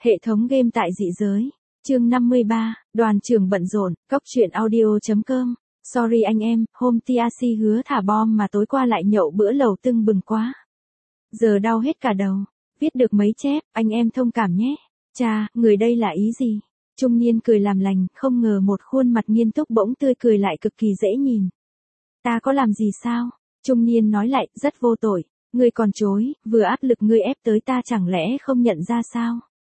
Hệ thống game tại dị giới. Chương 53, đoàn trưởng bận rộn, cóc truyện audio.com. Sorry anh em, hôm TRC hứa thả bom mà tối qua lại nhậu bữa lẩu tưng bừng quá. Giờ đau hết cả đầu. Viết được mấy chép, anh em thông cảm nhé. Chà, người đây là ý gì? Trung niên cười làm lành, không ngờ một khuôn mặt nghiêm túc bỗng tươi cười lại cực kỳ dễ nhìn. Ta có làm gì sao? Trung niên nói lại, rất vô tội. Ngươi còn chối, vừa áp lực ngươi ép tới ta chẳng lẽ không nhận ra sao?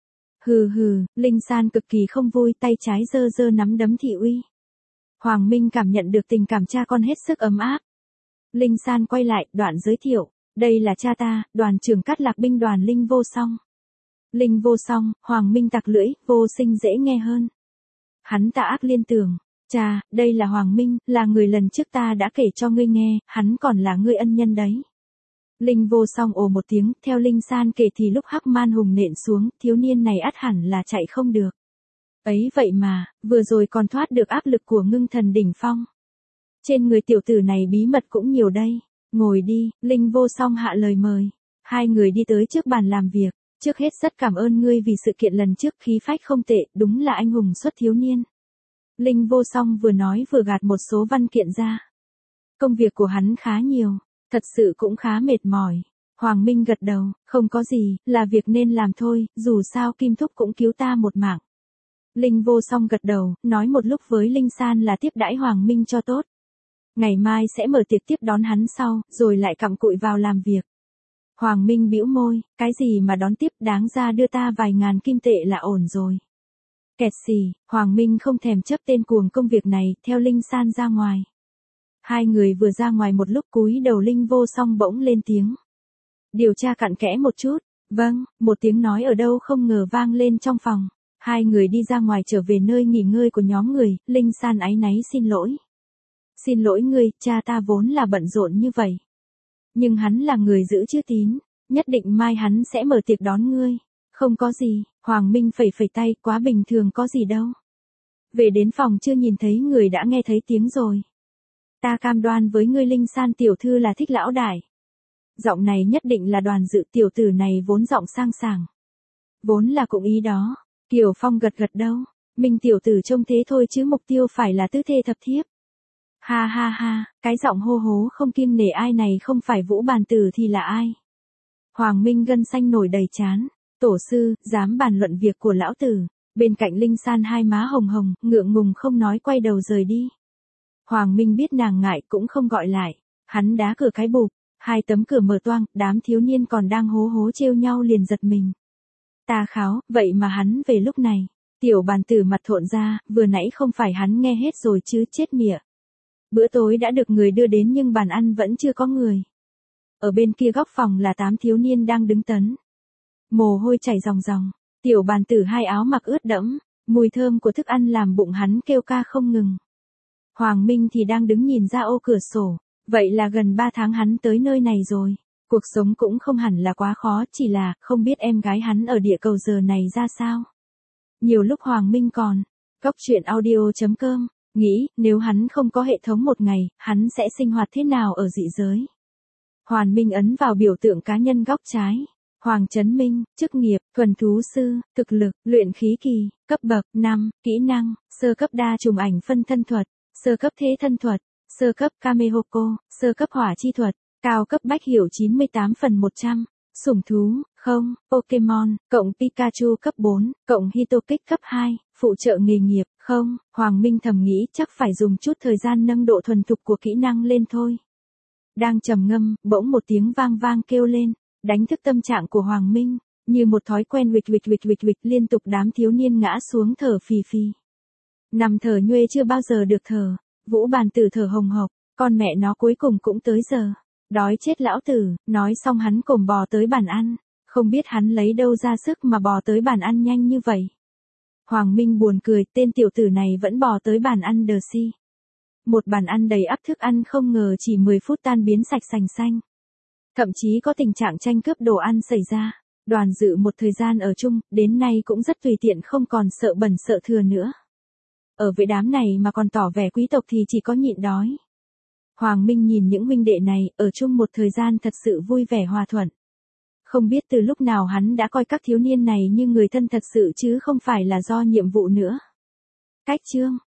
Hừ hừ, Linh San cực kỳ không vui, tay trái giơ giơ nắm đấm thị uy. Hoàng Minh cảm nhận được tình cảm cha con hết sức ấm áp. Linh San quay lại, đoạn giới thiệu, đây là cha ta, đoàn trưởng Cát Lạc binh đoàn Linh Vô Song. Linh Vô Song, Hoàng Minh tặc lưỡi, vô sinh dễ nghe hơn. Hắn ta ác liên tưởng, cha, đây là Hoàng Minh, là người lần trước ta đã kể cho ngươi nghe, hắn còn là ngươi ân nhân đấy. Linh Vô Song ồ một tiếng, theo Linh San kể thì lúc Hắc Man Hùng nện xuống, thiếu niên này ắt hẳn là chạy không được. Ấy vậy mà, vừa rồi còn thoát được áp lực của Ngưng Thần đỉnh phong. Trên người tiểu tử này bí mật cũng nhiều đây. Ngồi đi, Linh Vô Song hạ lời mời. Hai người đi tới trước bàn làm việc. Trước hết rất cảm ơn ngươi vì sự kiện lần trước, khí phách không tệ, đúng là anh hùng xuất thiếu niên. Linh Vô Song vừa nói vừa gạt một số văn kiện ra. Công việc của hắn khá nhiều, thật sự cũng khá mệt mỏi. Hoàng Minh gật đầu, không có gì, là việc nên làm thôi, dù sao Kim Thúc cũng cứu ta một mạng. Linh Vô Song gật đầu, nói một lúc với Linh San là tiếp đãi Hoàng Minh cho tốt. Ngày mai sẽ mở tiệc tiếp đón hắn sau, rồi lại cặm cụi vào làm việc. Hoàng Minh bĩu môi, cái gì mà đón tiếp, đáng ra đưa ta vài ngàn kim tệ là ổn rồi. Kẹt xì, Hoàng Minh không thèm chấp tên cuồng công việc này, theo Linh San ra ngoài. Hai người vừa ra ngoài một lúc, cúi đầu Linh Vô Song bỗng lên tiếng. Điều tra cặn kẽ một chút. Vâng, một tiếng nói ở đâu không ngờ vang lên trong phòng. Hai người đi ra ngoài trở về nơi nghỉ ngơi của nhóm người, Linh San áy náy xin lỗi. Xin lỗi ngươi, cha ta vốn là bận rộn như vậy. Nhưng hắn là người giữ chữ tín, nhất định mai hắn sẽ mở tiệc đón ngươi. Không có gì, Hoàng Minh phẩy phẩy tay, quá bình thường có gì đâu. Về đến phòng chưa nhìn thấy người đã nghe thấy tiếng rồi. Ta cam đoan với ngươi Linh San tiểu thư là thích lão đại. Giọng này nhất định là Đoàn Dự, tiểu tử này vốn giọng sang sảng. Vốn là cũng ý đó. Kiều Phong gật gật đâu. Minh tiểu tử trông thế thôi chứ mục tiêu phải là tứ thê thập thiếp. Ha ha ha, cái giọng hô hố không kiêng nể ai này không phải Vũ Bàn Tử thì là ai? Hoàng Minh gân xanh nổi đầy trán. Tổ sư, dám bàn luận việc của lão tử. Bên cạnh Linh San hai má hồng hồng, ngượng ngùng không nói, quay đầu rời đi. Hoàng Minh biết nàng ngại cũng không gọi lại. Hắn đá cửa cái bụp, hai tấm cửa mở toang, đám thiếu niên còn đang hố hố trêu nhau liền giật mình. Ta kháo, vậy mà hắn về lúc này. Tiểu Bàn Tử mặt thộn ra, vừa nãy không phải hắn nghe hết rồi chứ, chết mịa. Bữa tối đã được người đưa đến nhưng bàn ăn vẫn chưa có người. Ở bên kia góc phòng là 8 thiếu niên đang đứng tấn. Mồ hôi chảy ròng ròng, Tiểu Bàn Tử hai áo mặc ướt đẫm, mùi thơm của thức ăn làm bụng hắn kêu ca không ngừng. Hoàng Minh thì đang đứng nhìn ra ô cửa sổ, vậy là gần 3 tháng hắn tới nơi này rồi. Cuộc sống cũng không hẳn là quá khó, chỉ là không biết em gái hắn ở địa cầu giờ này ra sao. Nhiều lúc Hoàng Minh còn, cóc truyện audio.com, nghĩ nếu hắn không có hệ thống một ngày, hắn sẽ sinh hoạt thế nào ở dị giới. Hoàng Minh ấn vào biểu tượng cá nhân góc trái. Hoàng Chấn Minh, chức nghiệp, thuần thú sư, thực lực, luyện khí kỳ, cấp bậc 5, kỹ năng, sơ cấp đa trùng ảnh phân thân thuật, sơ cấp thế thân thuật, sơ cấp Kamehoko, sơ cấp hỏa chi thuật, cao cấp bách hiểu 98/100, sủng thú, không, Pokemon, cộng Pikachu cấp 4, cộng Hitokix cấp 2, phụ trợ nghề nghiệp, không, Hoàng Minh thầm nghĩ chắc phải dùng chút thời gian nâng độ thuần thục của kỹ năng lên thôi. Đang trầm ngâm, bỗng một tiếng vang vang kêu lên, đánh thức tâm trạng của Hoàng Minh, như một thói quen huỵch liên tục đám thiếu niên ngã xuống thở phì phì. Nằm thở nhuê chưa bao giờ được thở, Vũ Bàn Tử thở hồng hộc, con mẹ nó cuối cùng cũng tới giờ. Đói chết lão tử, nói xong hắn cồm bò tới bàn ăn, không biết hắn lấy đâu ra sức mà bò tới bàn ăn nhanh như vậy. Hoàng Minh buồn cười, tên tiểu tử này vẫn bò tới bàn ăn đờ si. Một bàn ăn đầy ắp thức ăn không ngờ chỉ 10 phút tan biến sạch sành xanh. Thậm chí có tình trạng tranh cướp đồ ăn xảy ra. Đoàn Dự một thời gian ở chung, đến nay cũng rất tùy tiện, không còn sợ bẩn sợ thừa nữa. Ở với đám này mà còn tỏ vẻ quý tộc thì chỉ có nhịn đói. Hoàng Minh nhìn những huynh đệ này, ở chung một thời gian thật sự vui vẻ hòa thuận. Không biết từ lúc nào hắn đã coi các thiếu niên này như người thân thật sự chứ không phải là do nhiệm vụ nữa. Cách chương